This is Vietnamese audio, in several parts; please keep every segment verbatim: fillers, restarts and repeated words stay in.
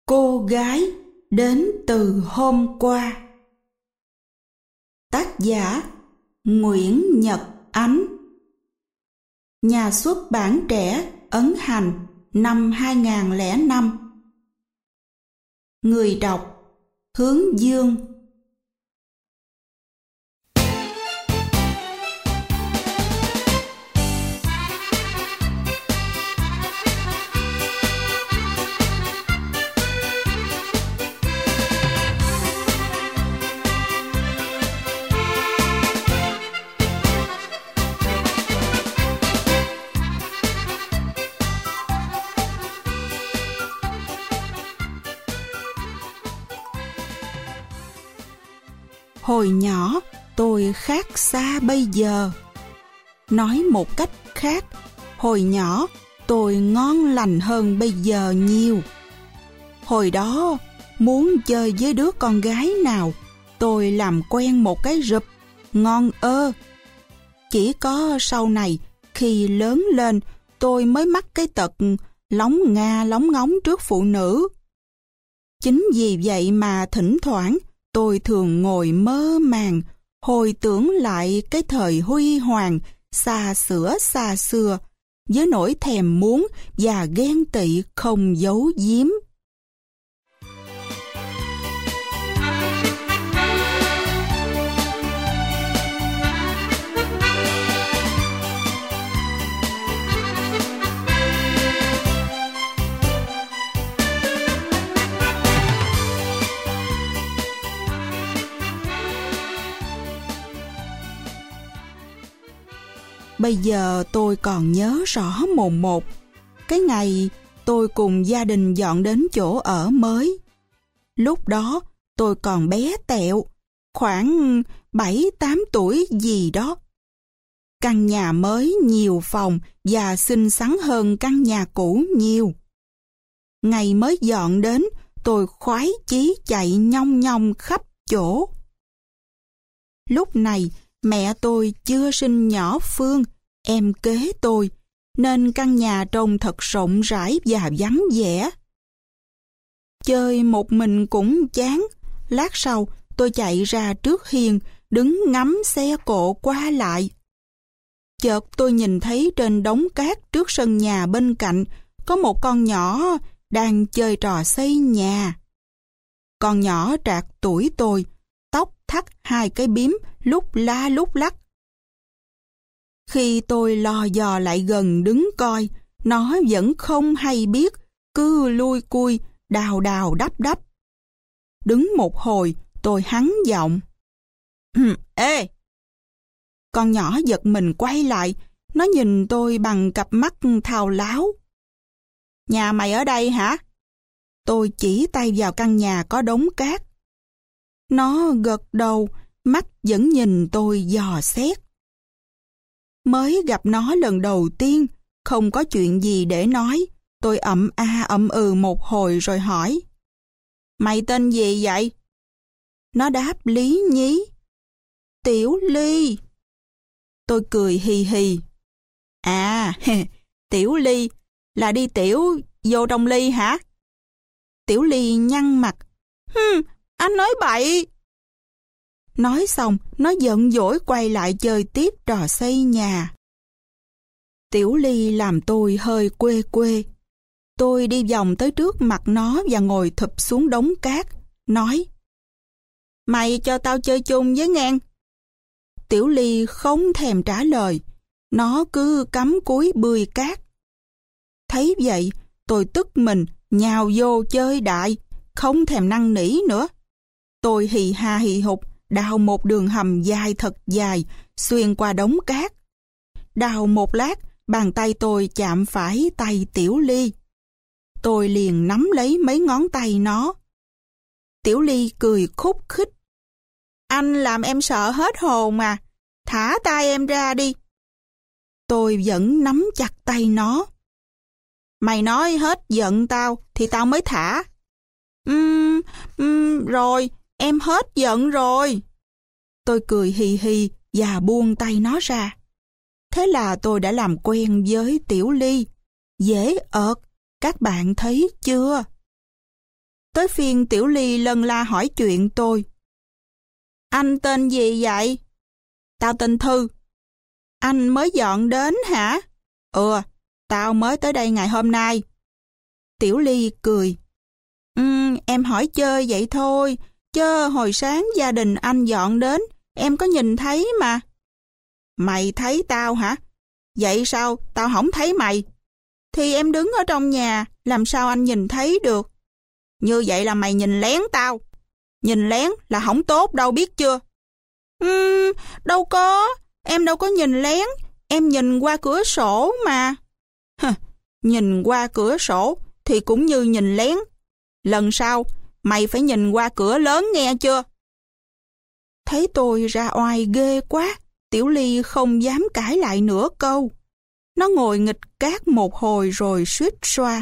Cô gái đến từ hôm qua. Tác giả Nguyễn Nhật Ánh. Nhà xuất bản trẻ ấn hành năm hai nghìn không trăm lẻ năm. Người đọc Hướng Dương. Hồi nhỏ tôi khác xa bây giờ. Nói một cách khác, hồi nhỏ tôi ngon lành hơn bây giờ nhiều. Hồi đó muốn chơi với đứa con gái nào, tôi làm quen một cái rụp ngon ơ. Chỉ có sau này khi lớn lên tôi mới mắc cái tật lóng nga lóng ngóng trước phụ nữ. Chính vì vậy mà thỉnh thoảng tôi thường ngồi mơ màng, hồi tưởng lại cái thời huy hoàng, xa xửa xa xưa, với nỗi thèm muốn và ghen tị không giấu giếm. Bây giờ tôi còn nhớ rõ mồn một cái ngày tôi cùng gia đình dọn đến chỗ ở mới. Lúc đó tôi còn bé tẹo, khoảng bảy tám tuổi gì đó. Căn nhà mới nhiều phòng và xinh xắn hơn căn nhà cũ nhiều. Ngày mới dọn đến, tôi khoái chí chạy nhong nhong khắp chỗ. Lúc này mẹ tôi chưa sinh nhỏ Phương, em kế tôi, nên căn nhà trông thật rộng rãi và vắng vẻ. Chơi một mình cũng chán, lát sau tôi chạy ra trước hiên, đứng ngắm xe cộ qua lại. Chợt tôi nhìn thấy trên đống cát trước sân nhà bên cạnh có một con nhỏ đang chơi trò xây nhà. Con nhỏ trạc tuổi tôi, tóc thắt hai cái bím lúc la lúc lắc. Khi tôi lò dò lại gần đứng coi, nó vẫn không hay biết, cứ lui cui, đào đào đắp đắp. Đứng một hồi, tôi hắng giọng. Ê! Con nhỏ giật mình quay lại, nó nhìn tôi bằng cặp mắt thao láo. Nhà mày ở đây hả? Tôi chỉ tay vào căn nhà có đống cát. Nó gật đầu, mắt vẫn nhìn tôi dò xét. Mới gặp nó lần đầu tiên, không có chuyện gì để nói. Tôi ậm a ậm ừ một hồi rồi hỏi. Mày tên gì vậy? Nó đáp lý nhí. Tiểu Ly. Tôi cười hì hì. À, Tiểu Ly, là đi tiểu vô trong ly hả? Tiểu Ly nhăn mặt. Hừm, anh nói bậy. Nói xong, nó giận dỗi quay lại chơi tiếp trò xây nhà. Tiểu Ly làm tôi hơi quê quê. Tôi đi vòng tới trước mặt nó và ngồi thụp xuống đống cát, nói. Mày cho tao chơi chung với ngang. Tiểu Ly không thèm trả lời, nó cứ cắm cúi bươi cát. Thấy vậy, tôi tức mình, nhào vô chơi đại, không thèm năn nỉ nữa. Tôi hì ha hì hục, đào một đường hầm dài thật dài, xuyên qua đống cát. Đào một lát, bàn tay tôi chạm phải tay Tiểu Ly. Tôi liền nắm lấy mấy ngón tay nó. Tiểu Ly cười khúc khích. Anh làm em sợ hết hồn mà, thả tay em ra đi. Tôi vẫn nắm chặt tay nó. Mày nói hết giận tao thì tao mới thả. Ừm, um, rồi, em hết giận rồi. Tôi cười hì hì và buông tay nó ra. Thế là tôi đã làm quen với Tiểu Ly. Dễ ợt, các bạn thấy chưa? tới phiên Tiểu Ly lân la hỏi chuyện tôi. Anh tên gì vậy? Tao tên Thư. Anh mới dọn đến hả? Ừ, tao mới tới đây ngày hôm nay. Tiểu Ly cười. Um, em hỏi chơi vậy thôi, chứ hồi sáng gia đình anh dọn đến, em có nhìn thấy mà. Mày thấy tao hả? Vậy sao tao không thấy mày? Thì em đứng ở trong nhà, làm sao anh nhìn thấy được? Như vậy là mày nhìn lén tao. Nhìn lén là không tốt đâu, biết chưa? Ừm, đâu có, em đâu có nhìn lén, em nhìn qua cửa sổ mà. Hừ, nhìn qua cửa sổ thì cũng như nhìn lén. Lần sau, mày phải nhìn qua cửa lớn nghe chưa? Thấy tôi ra oai ghê quá, Tiểu Ly không dám cãi lại nửa câu. Nó ngồi nghịch cát một hồi rồi suýt xoa.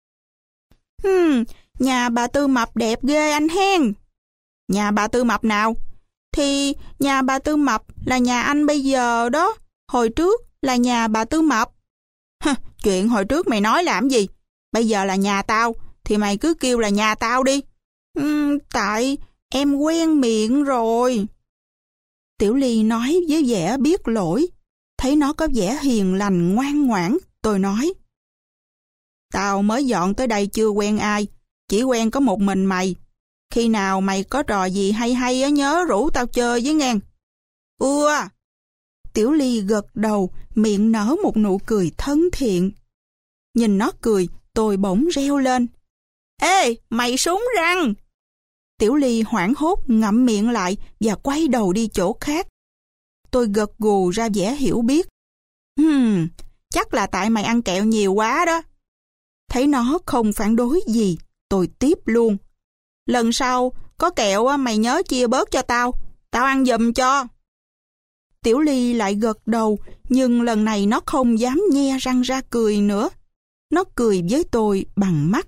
Hmm, nhà bà Tư Mập đẹp ghê anh hen. Nhà bà Tư Mập nào? Thì nhà bà Tư Mập là nhà anh bây giờ đó, hồi trước là nhà bà Tư Mập. Hừ, chuyện hồi trước mày nói làm gì? Bây giờ là nhà tao, thì mày cứ kêu là nhà tao đi. Uhm, tại em quen miệng rồi. Tiểu Ly nói với vẻ biết lỗi. Thấy nó có vẻ hiền lành ngoan ngoãn, tôi nói. Tao mới dọn tới đây chưa quen ai, chỉ quen có một mình mày. Khi nào mày có trò gì hay hay á nhớ rủ tao chơi với ngang. Ưa. Tiểu Ly gật đầu, miệng nở một nụ cười thân thiện. Nhìn nó cười, tôi bỗng reo lên. Ê, mày súng răng! Tiểu Ly hoảng hốt ngậm miệng lại và quay đầu đi chỗ khác. Tôi gật gù ra vẻ hiểu biết. Hmm, chắc là tại mày ăn kẹo nhiều quá đó. Thấy nó không phản đối gì, tôi tiếp luôn. Lần sau, có kẹo mày nhớ chia bớt cho tao, tao ăn giùm cho. Tiểu Ly lại gật đầu, nhưng lần này nó không dám nhe răng ra cười nữa. Nó cười với tôi bằng mắt.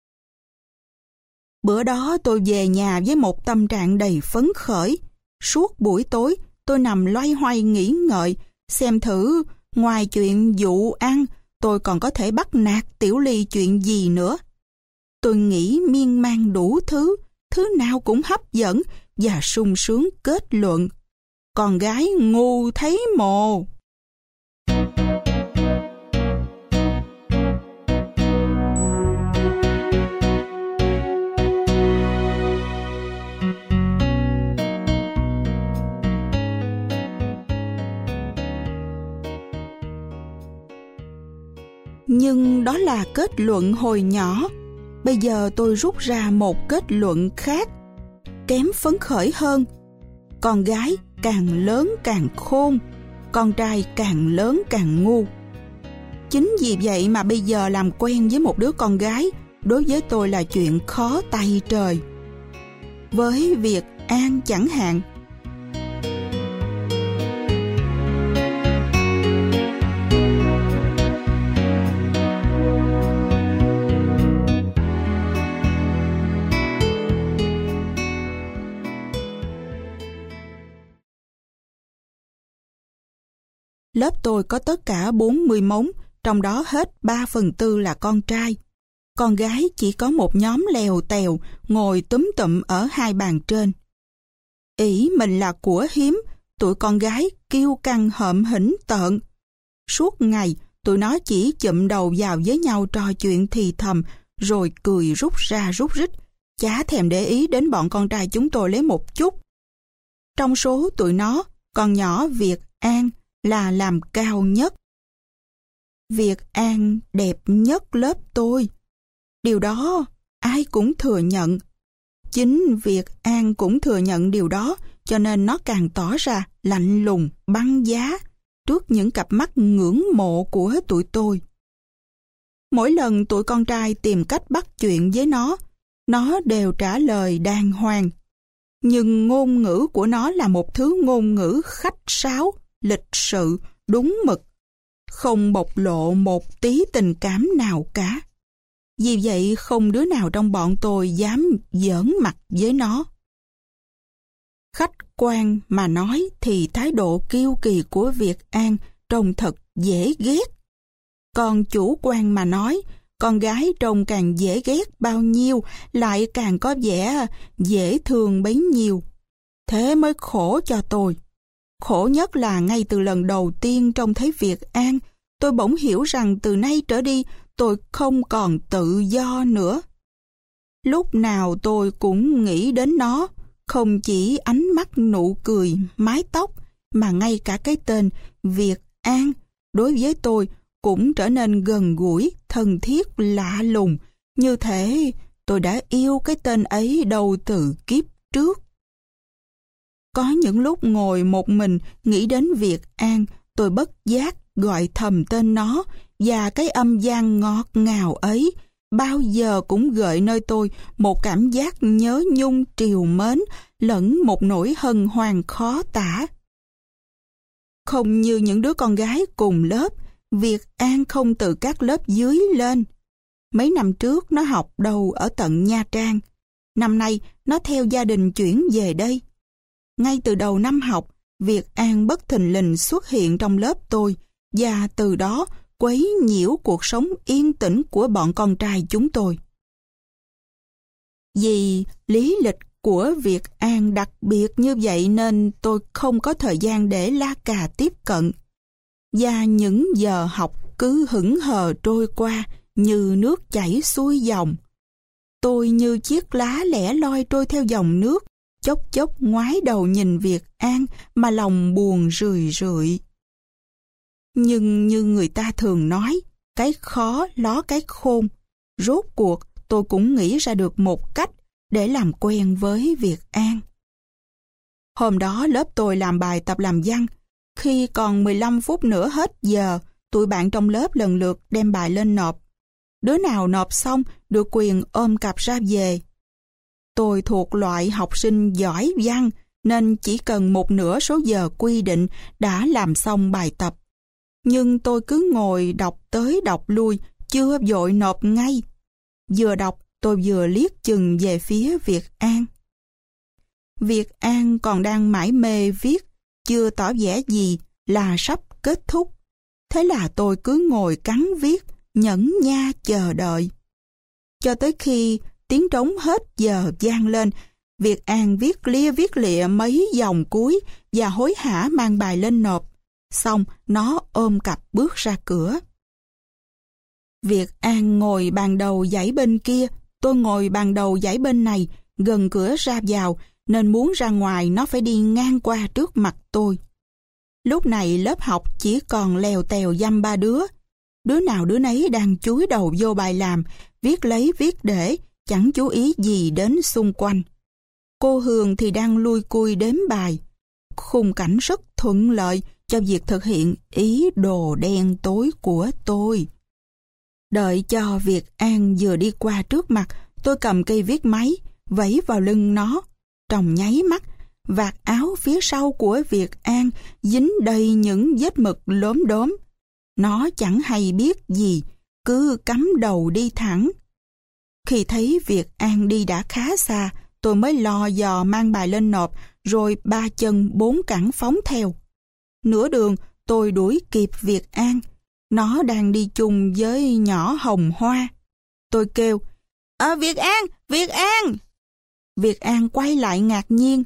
Bữa đó tôi về nhà với một tâm trạng đầy phấn khởi. Suốt buổi tối, tôi nằm loay hoay nghĩ ngợi, xem thử ngoài chuyện dụ ăn, tôi còn có thể bắt nạt Tiểu Ly chuyện gì nữa. Tôi nghĩ miên man đủ thứ, thứ nào cũng hấp dẫn và sung sướng kết luận. Con gái ngu thấy mồ. Nhưng đó là kết luận hồi nhỏ. Bây giờ tôi rút ra một kết luận khác, kém phấn khởi hơn. Con gái càng lớn càng khôn, con trai càng lớn càng ngu. Chính vì vậy mà bây giờ làm quen với một đứa con gái đối với tôi là chuyện khó tay trời. Với Việt An chẳng hạn. Lớp tôi có tất cả bốn mươi mống, trong đó hết ba phần tư là con trai. Con gái chỉ có một nhóm lèo tèo, ngồi túm tụm ở hai bàn trên. Ỷ mình là của hiếm, tụi con gái kiêu căng hợm hĩnh tợn. Suốt ngày, tụi nó chỉ chụm đầu vào với nhau trò chuyện thì thầm, rồi cười rút ra rút rít, chả thèm để ý đến bọn con trai chúng tôi lấy một chút. Trong số tụi nó, con nhỏ Việt An là làm cao nhất. Việt An đẹp nhất lớp tôi. Điều đó ai cũng thừa nhận. Chính Việt An cũng thừa nhận điều đó, cho nên nó càng tỏ ra lạnh lùng, băng giá trước những cặp mắt ngưỡng mộ của tụi tôi. Mỗi lần tụi con trai tìm cách bắt chuyện với nó, nó đều trả lời đàng hoàng. Nhưng ngôn ngữ của nó là một thứ ngôn ngữ khách sáo, lịch sự, đúng mực, không bộc lộ một tí tình cảm nào cả. Vì vậy không đứa nào trong bọn tôi dám giỡn mặt với nó. Khách quan mà nói thì thái độ kiêu kỳ của Việt An trông thật dễ ghét. Còn chủ quan mà nói, con gái trông càng dễ ghét bao nhiêu, lại càng có vẻ dễ thương bấy nhiêu. Thế mới khổ cho tôi. Khổ nhất là ngay từ lần đầu tiên trông thấy Việt An, tôi bỗng hiểu rằng từ nay trở đi tôi không còn tự do nữa. Lúc nào tôi cũng nghĩ đến nó, không chỉ ánh mắt, nụ cười, mái tóc, mà ngay cả cái tên Việt An đối với tôi cũng trở nên gần gũi, thân thiết, lạ lùng, như thể tôi đã yêu cái tên ấy đâu từ kiếp trước. Có những lúc ngồi một mình nghĩ đến Việt An, tôi bất giác gọi thầm tên nó, và cái âm vang ngọt ngào ấy bao giờ cũng gợi nơi tôi một cảm giác nhớ nhung trìu mến lẫn một nỗi hân hoan khó tả. Không như những đứa con gái cùng lớp, Việt An không từ các lớp dưới lên. Mấy năm trước nó học đầu ở tận Nha Trang. Năm nay nó theo gia đình chuyển về đây. Ngay từ đầu năm học, Việt An bất thình lình xuất hiện trong lớp tôi, và từ đó quấy nhiễu cuộc sống yên tĩnh của bọn con trai chúng tôi. Vì lý lịch của Việt An đặc biệt như vậy nên tôi không có thời gian để la cà tiếp cận. Và những giờ học cứ hững hờ trôi qua như nước chảy xuôi dòng. Tôi như chiếc lá lẻ loi trôi theo dòng nước, chốc chốc ngoái đầu nhìn Việt An mà lòng buồn rười rượi. Nhưng như người ta thường nói, cái khó ló cái khôn. Rốt cuộc tôi cũng nghĩ ra được một cách để làm quen với Việt An. Hôm đó lớp tôi làm bài tập làm văn. Khi còn mười lăm phút nữa hết giờ, tụi bạn trong lớp lần lượt đem bài lên nộp. Đứa nào nộp xong được quyền ôm cặp ra về. Tôi thuộc loại học sinh giỏi văn nên chỉ cần một nửa số giờ quy định đã làm xong bài tập. Nhưng tôi cứ ngồi đọc tới đọc lui, chưa vội nộp ngay. Vừa đọc tôi vừa liếc chừng về phía Việt An. Việt An còn đang mải mê viết, chưa tỏ vẻ gì là sắp kết thúc. Thế là tôi cứ ngồi cắn viết, nhẫn nha chờ đợi. Cho tới khi tiếng trống hết giờ vang lên, Việt An viết lia viết lịa mấy dòng cuối và hối hả mang bài lên nộp. Xong nó ôm cặp bước ra cửa. Việt An ngồi bàn đầu dãy bên kia, tôi ngồi bàn đầu dãy bên này, gần cửa ra vào, nên muốn ra ngoài nó phải đi ngang qua trước mặt tôi. Lúc này lớp học chỉ còn lèo tèo dăm ba đứa. Đứa nào đứa nấy đang chúi đầu vô bài làm, viết lấy viết để, chẳng chú ý gì đến xung quanh. Cô Hương thì đang lui cui đếm bài. Khung cảnh rất thuận lợi cho việc thực hiện ý đồ đen tối của tôi. Đợi cho Việt An vừa đi qua trước mặt, tôi cầm cây viết máy, vẫy vào lưng nó. Trong nháy mắt, vạt áo phía sau của Việt An dính đầy những vết mực lốm đốm. Nó chẳng hay biết gì, cứ cắm đầu đi thẳng. Khi thấy Việt An đi đã khá xa, tôi mới lò dò mang bài lên nộp, rồi ba chân bốn cẳng phóng theo. Nửa đường, tôi đuổi kịp Việt An. Nó đang đi chung với nhỏ Hồng Hoa. Tôi kêu, À, Việt An, Việt An! Việt An quay lại ngạc nhiên.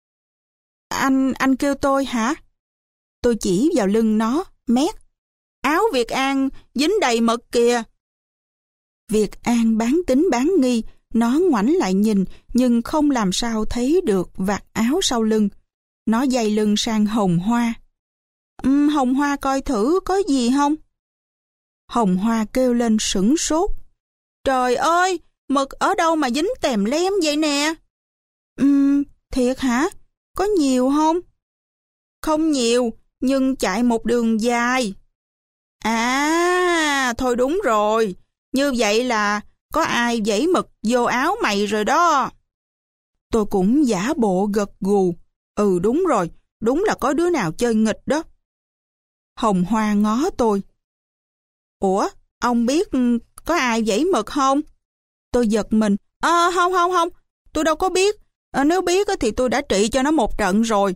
Anh, anh kêu tôi hả? Tôi chỉ vào lưng nó, mét. Áo Việt An dính đầy mực kìa. Việt An bán tính bán nghi, nó ngoảnh lại nhìn nhưng không làm sao thấy được vạt áo sau lưng. Nó giày lưng sang Hồng Hoa. Um, Hồng Hoa coi thử có gì không? Hồng Hoa kêu lên sửng sốt. Trời ơi, mực ở đâu mà dính tèm lem vậy nè? Um, thiệt hả? Có nhiều không? Không nhiều, nhưng chạy một đường dài. À, thôi đúng rồi. Như vậy là có ai vẩy mực vô áo mày rồi đó. Tôi cũng giả bộ gật gù. Ừ đúng rồi, đúng là có đứa nào chơi nghịch đó. Hồng Hoa ngó tôi. Ủa, ông biết có ai vẩy mực không? Tôi giật mình. À, không không không, tôi đâu có biết. À, nếu biết thì tôi đã trị cho nó một trận rồi.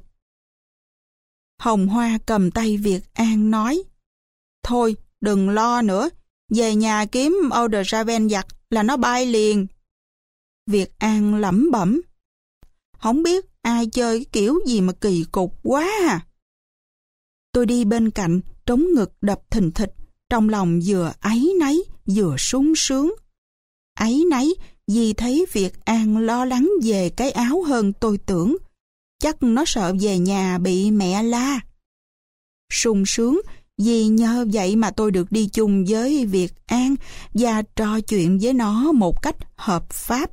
Hồng Hoa cầm tay Việt An nói. Thôi, đừng lo nữa, về nhà kiếm Eau de Javel giặt là nó bay liền. Việt An lẩm bẩm. Không biết ai chơi cái kiểu gì mà kỳ cục quá à. Tôi đi bên cạnh, trống ngực đập thình thịch, trong lòng vừa áy náy, vừa sung sướng. Áy náy vì thấy Việt An lo lắng về cái áo hơn tôi tưởng. Chắc nó sợ về nhà bị mẹ la. Sung sướng vì nhờ vậy mà tôi được đi chung với Việt An và trò chuyện với nó một cách hợp pháp.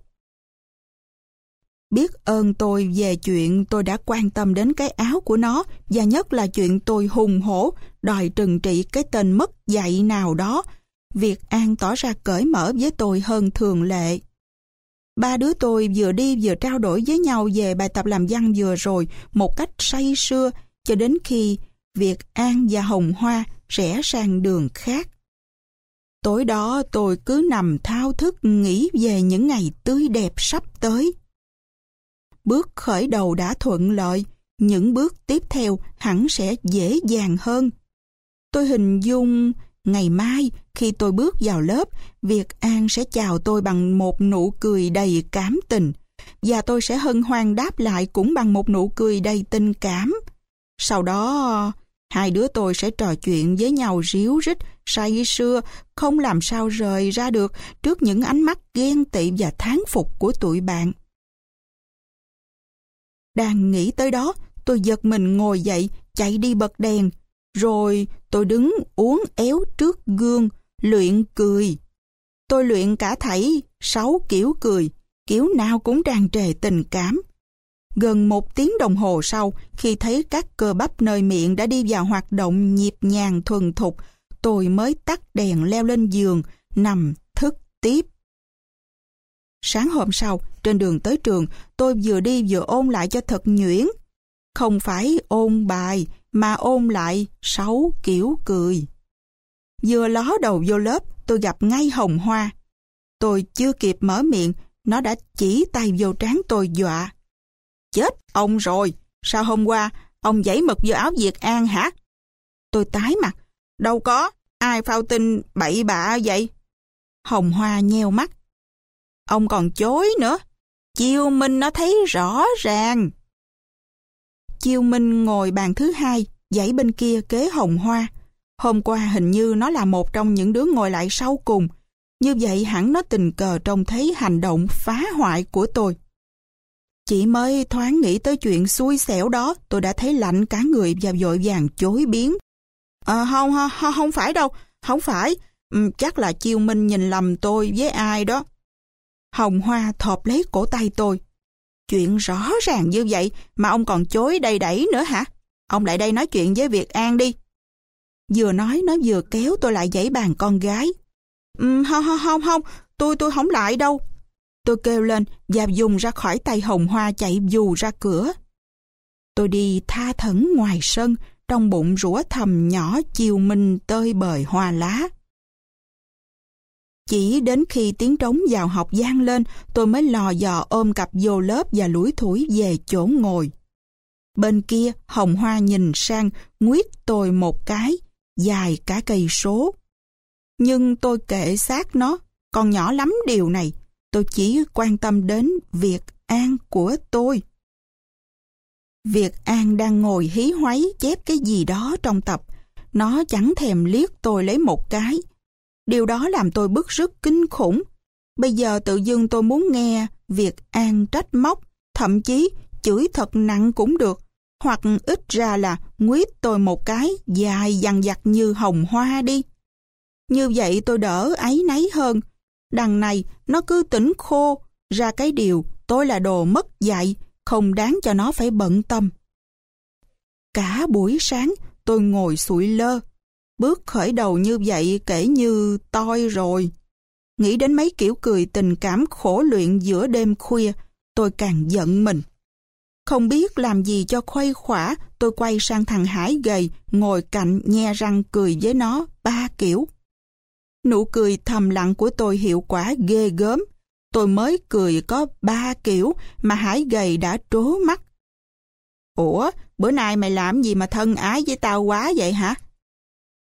Biết ơn tôi về chuyện tôi đã quan tâm đến cái áo của nó, và nhất là chuyện tôi hùng hổ đòi trừng trị cái tên mất dạy nào đó, Việt An tỏ ra cởi mở với tôi hơn thường lệ. Ba đứa tôi vừa đi vừa trao đổi với nhau về bài tập làm văn vừa rồi một cách say sưa, cho đến khi Việt An và Hồng Hoa rẽ sang đường khác. Tối đó tôi cứ nằm thao thức nghĩ về những ngày tươi đẹp sắp tới. Bước khởi đầu đã thuận lợi, những bước tiếp theo hẳn sẽ dễ dàng hơn. Tôi hình dung ngày mai khi tôi bước vào lớp, Việt An sẽ chào tôi bằng một nụ cười đầy cảm tình, và tôi sẽ hân hoan đáp lại cũng bằng một nụ cười đầy tình cảm. Sau đó, hai đứa tôi sẽ trò chuyện với nhau ríu rít, say sưa, không làm sao rời ra được trước những ánh mắt ghen tị và thán phục của tụi bạn. Đang nghĩ tới đó, tôi giật mình ngồi dậy, chạy đi bật đèn. Rồi tôi đứng uốn éo trước gương, luyện cười. Tôi luyện cả thảy sáu kiểu cười, kiểu nào cũng tràn trề tình cảm. Gần một tiếng đồng hồ sau, khi thấy các cơ bắp nơi miệng đã đi vào hoạt động nhịp nhàng thuần thục, tôi mới tắt đèn leo lên giường, nằm thức tiếp. Sáng hôm sau, trên đường tới trường, tôi vừa đi vừa ôn lại cho thật nhuyễn. Không phải ôn bài, mà ôn lại sáu kiểu cười. Vừa ló đầu vô lớp, tôi gặp ngay Hồng Hoa. Tôi chưa kịp mở miệng, nó đã chỉ tay vô trán tôi dọa. Chết ông rồi, sao hôm qua ông giãy mực vô áo Việt An hả? Tôi tái mặt, đâu có, ai phao tin bậy bạ vậy? Hồng Hoa nheo mắt. Ông còn chối nữa, Chiêu Minh nó thấy rõ ràng. Chiêu Minh ngồi bàn thứ hai, dãy bên kia kế Hồng Hoa. Hôm qua hình như nó là một trong những đứa ngồi lại sau cùng. Như vậy hẳn nó tình cờ trông thấy hành động phá hoại của tôi. Chỉ mới thoáng nghĩ tới chuyện xui xẻo đó, tôi đã thấy lạnh cả người và vội vàng chối biến. À, không, không, không phải đâu, không phải. Ừ, chắc là Chiêu Minh nhìn lầm tôi với ai đó. Hồng Hoa thộp lấy cổ tay tôi. Chuyện rõ ràng như vậy mà ông còn chối đầy đẩy nữa hả? Ông lại đây nói chuyện với Việt An đi. Vừa nói nó vừa kéo tôi lại dãy bàn con gái. Um, không, không, không, không, tôi tôi không lại đâu. Tôi kêu lên và dùng ra khỏi tay Hồng Hoa chạy vù ra cửa. Tôi đi tha thẩn ngoài sân, trong bụng rủa thầm nhỏ Chiêu Minh tơi bời hoa lá. Chỉ đến khi tiếng trống vào học vang lên, tôi mới lò dò ôm cặp vô lớp và lủi thủi về chỗ ngồi. Bên kia, Hồng Hoa nhìn sang, nguyết tôi một cái, dài cả cây số. Nhưng tôi kệ xác nó, còn nhỏ lắm điều này. Tôi chỉ quan tâm đến Việt An của tôi. Việt An đang ngồi hí hoáy chép cái gì đó trong tập. Nó chẳng thèm liếc tôi lấy một cái. Điều đó làm tôi bức rứt kinh khủng. Bây giờ tự dưng tôi muốn nghe Việt An trách móc, thậm chí chửi thật nặng cũng được, hoặc ít ra là nguyết tôi một cái dài dằng dặc như Hồng Hoa đi. Như vậy tôi đỡ áy náy hơn. Đằng này nó cứ tỉnh khô ra cái điều tôi là đồ mất dạy, không đáng cho nó phải bận tâm. Cả buổi sáng tôi ngồi sụi lơ. Bước khởi đầu như vậy kể như toi rồi. Nghĩ đến mấy kiểu cười tình cảm khổ luyện giữa đêm khuya, tôi càng giận mình. Không biết làm gì cho khuây khỏa, tôi quay sang thằng Hải gầy, ngồi cạnh nhe răng cười với nó ba kiểu. Nụ cười thầm lặng của tôi hiệu quả ghê gớm. Tôi mới cười có ba kiểu mà Hải gầy đã trố mắt. Ủa, bữa nay mày làm gì mà thân ái với tao quá vậy hả?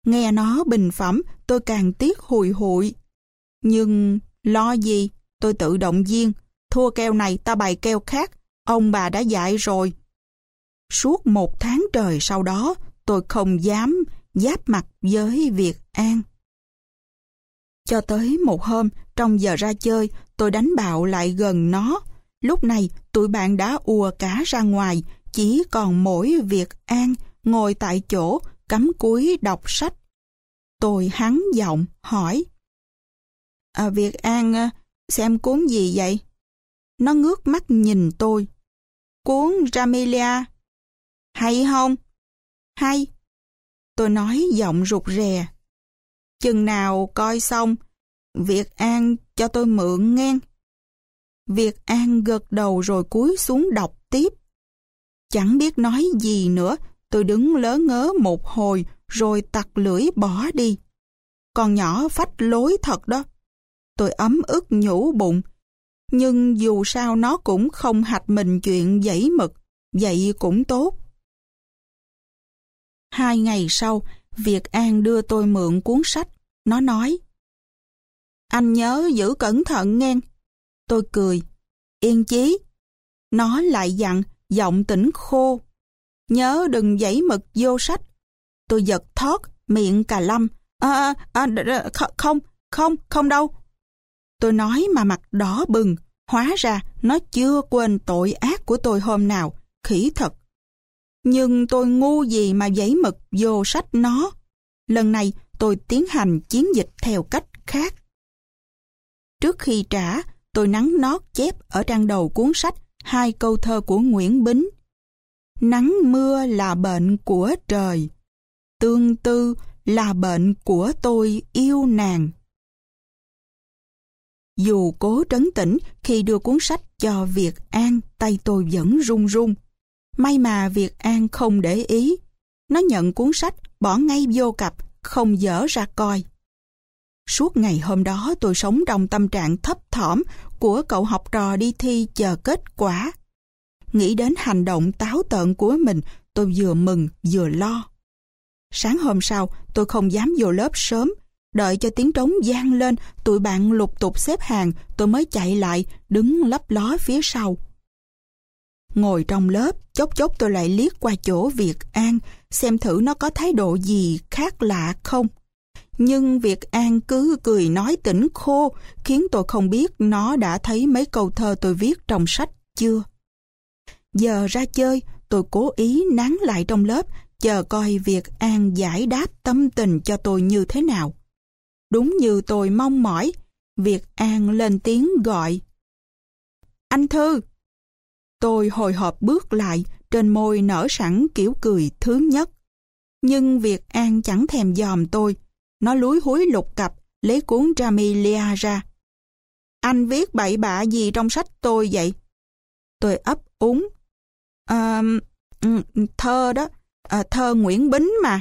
Nghe nó bình phẩm, tôi càng tiếc hùi hụi. Nhưng lo gì, tôi tự động viên. Thua kèo này ta bày kèo khác, ông bà đã dạy rồi. Suốt một tháng trời sau đó, tôi không dám giáp mặt với Việt An. Cho tới một hôm, trong giờ ra chơi, tôi đánh bạo lại gần nó. Lúc này, tụi bạn đã ùa cả ra ngoài, chỉ còn mỗi Việt An ngồi tại chỗ, cắm cúi đọc sách. Tôi hắn giọng, hỏi. À, Việt An, xem cuốn gì vậy? Nó ngước mắt nhìn tôi. Cuốn Ramilia. Hay không? Hay. Tôi nói giọng rụt rè. Chừng nào coi xong, Việt An cho tôi mượn ngang. Việt An gật đầu rồi cúi xuống đọc tiếp. Chẳng biết nói gì nữa, tôi đứng lớ ngớ một hồi rồi tặc lưỡi bỏ đi. Con nhỏ phách lối thật đó. Tôi ấm ức nhủ bụng. Nhưng dù sao nó cũng không hạch mình chuyện dãy mực, vậy cũng tốt. Hai ngày sau, Việt An đưa tôi mượn cuốn sách. Nó nói, anh nhớ giữ cẩn thận nghe. Tôi cười, yên chí. Nó lại dặn, giọng tỉnh khô, nhớ đừng dãy mực vô sách. Tôi giật thót, miệng cà lâm. À, à, à, không, không, không đâu. Tôi nói mà mặt đỏ bừng. Hóa ra nó chưa quên tội ác của tôi hôm nào, khỉ thật. Nhưng tôi ngu gì mà giấy mực vô sách nó. Lần này tôi tiến hành chiến dịch theo cách khác. Trước khi trả, tôi nắn nót chép ở trang đầu cuốn sách hai câu thơ của Nguyễn Bính. Nắng mưa là bệnh của trời, tương tư là bệnh của tôi yêu nàng. Dù cố trấn tĩnh khi đưa cuốn sách cho Việt An, tay tôi vẫn run run. May mà Việt An không để ý. Nó nhận cuốn sách, bỏ ngay vô cặp, không dở ra coi. Suốt ngày hôm đó tôi sống trong tâm trạng thấp thỏm của cậu học trò đi thi chờ kết quả. Nghĩ đến hành động táo tợn của mình, tôi vừa mừng vừa lo. Sáng hôm sau, tôi không dám vô lớp sớm. Đợi cho tiếng trống vang lên, tụi bạn lục tục xếp hàng, tôi mới chạy lại, đứng lấp ló phía sau. Ngồi trong lớp, chốc chốc tôi lại liếc qua chỗ Việt An, xem thử nó có thái độ gì khác lạ không. Nhưng Việt An cứ cười nói tỉnh khô, khiến tôi không biết nó đã thấy mấy câu thơ tôi viết trong sách chưa. Giờ ra chơi, tôi cố ý nán lại trong lớp, chờ coi Việt An giải đáp tâm tình cho tôi như thế nào. Đúng như tôi mong mỏi, Việt An lên tiếng gọi. Anh Thư! Tôi hồi hộp bước lại, trên môi nở sẵn kiểu cười thứ nhất. Nhưng Việt An chẳng thèm dòm tôi. Nó lúi húi lục cặp, lấy cuốn Ramilia ra. Anh viết bậy bạ gì trong sách tôi vậy? Tôi ấp úng. À, thơ đó, à, thơ Nguyễn Bính mà.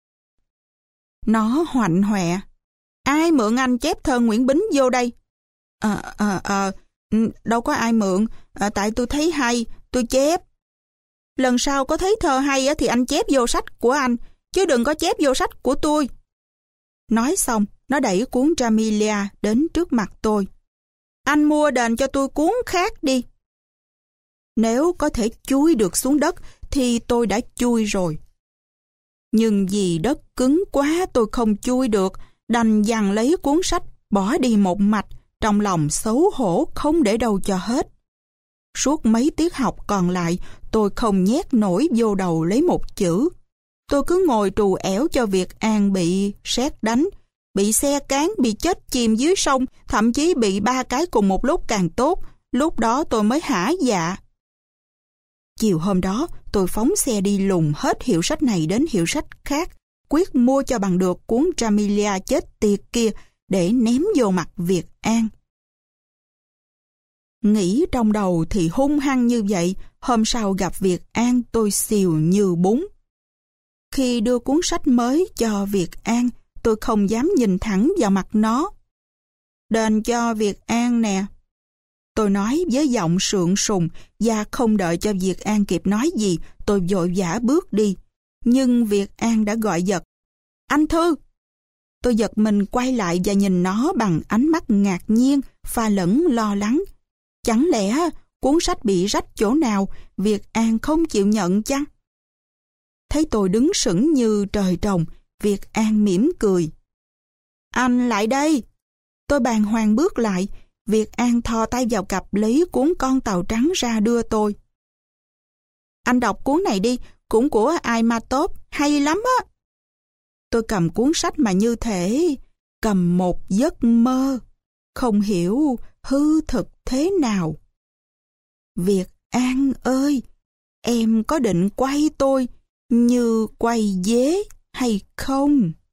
Nó hoạnh hoẹ. Ai mượn anh chép thơ Nguyễn Bính vô đây? À, à, à, đâu có ai mượn, à, tại tôi thấy hay, tôi chép. Lần sau có thấy thơ hay thì anh chép vô sách của anh, chứ đừng có chép vô sách của tôi. Nói xong, nó đẩy cuốn Ramilia đến trước mặt tôi. Anh mua đền cho tôi cuốn khác đi. Nếu có thể chui được xuống đất thì tôi đã chui rồi. Nhưng vì đất cứng quá tôi không chui được, đành giằng lấy cuốn sách, bỏ đi một mạch, trong lòng xấu hổ không để đâu cho hết. Suốt mấy tiết học còn lại, tôi không nhét nổi vô đầu lấy một chữ. Tôi cứ ngồi trù ẻo cho Việt An bị sét đánh, bị xe cán, bị chết chìm dưới sông, thậm chí bị ba cái cùng một lúc càng tốt. Lúc đó tôi mới hả dạ. Chiều hôm đó, tôi phóng xe đi lùng hết hiệu sách này đến hiệu sách khác, quyết mua cho bằng được cuốn Ramilia chết tiệt kia để ném vô mặt Việt An. Nghĩ trong đầu thì hung hăng như vậy, hôm sau gặp Việt An tôi xìu như bún. Khi đưa cuốn sách mới cho Việt An, tôi không dám nhìn thẳng vào mặt nó. Đền cho Việt An nè. Tôi nói với giọng sượng sùng, và không đợi cho Việt An kịp nói gì, tôi vội vã bước đi. Nhưng Việt An đã gọi giật. Anh Thư! Tôi giật mình quay lại và nhìn nó bằng ánh mắt ngạc nhiên, pha lẫn lo lắng. Chẳng lẽ cuốn sách bị rách chỗ nào, Việt An không chịu nhận chăng? Thấy tôi đứng sững như trời trồng, Việt An mỉm cười. Anh lại đây! Tôi bàng hoàng bước lại, Việt An thò tay vào cặp lấy cuốn Con tàu trắng ra đưa tôi. Anh đọc cuốn này đi, cuốn của Ai Ma Tốt, hay lắm á. Tôi cầm cuốn sách mà như thể cầm một giấc mơ, không hiểu hư thực thế nào. Việt An ơi, em có định quay tôi như quay dế hay không?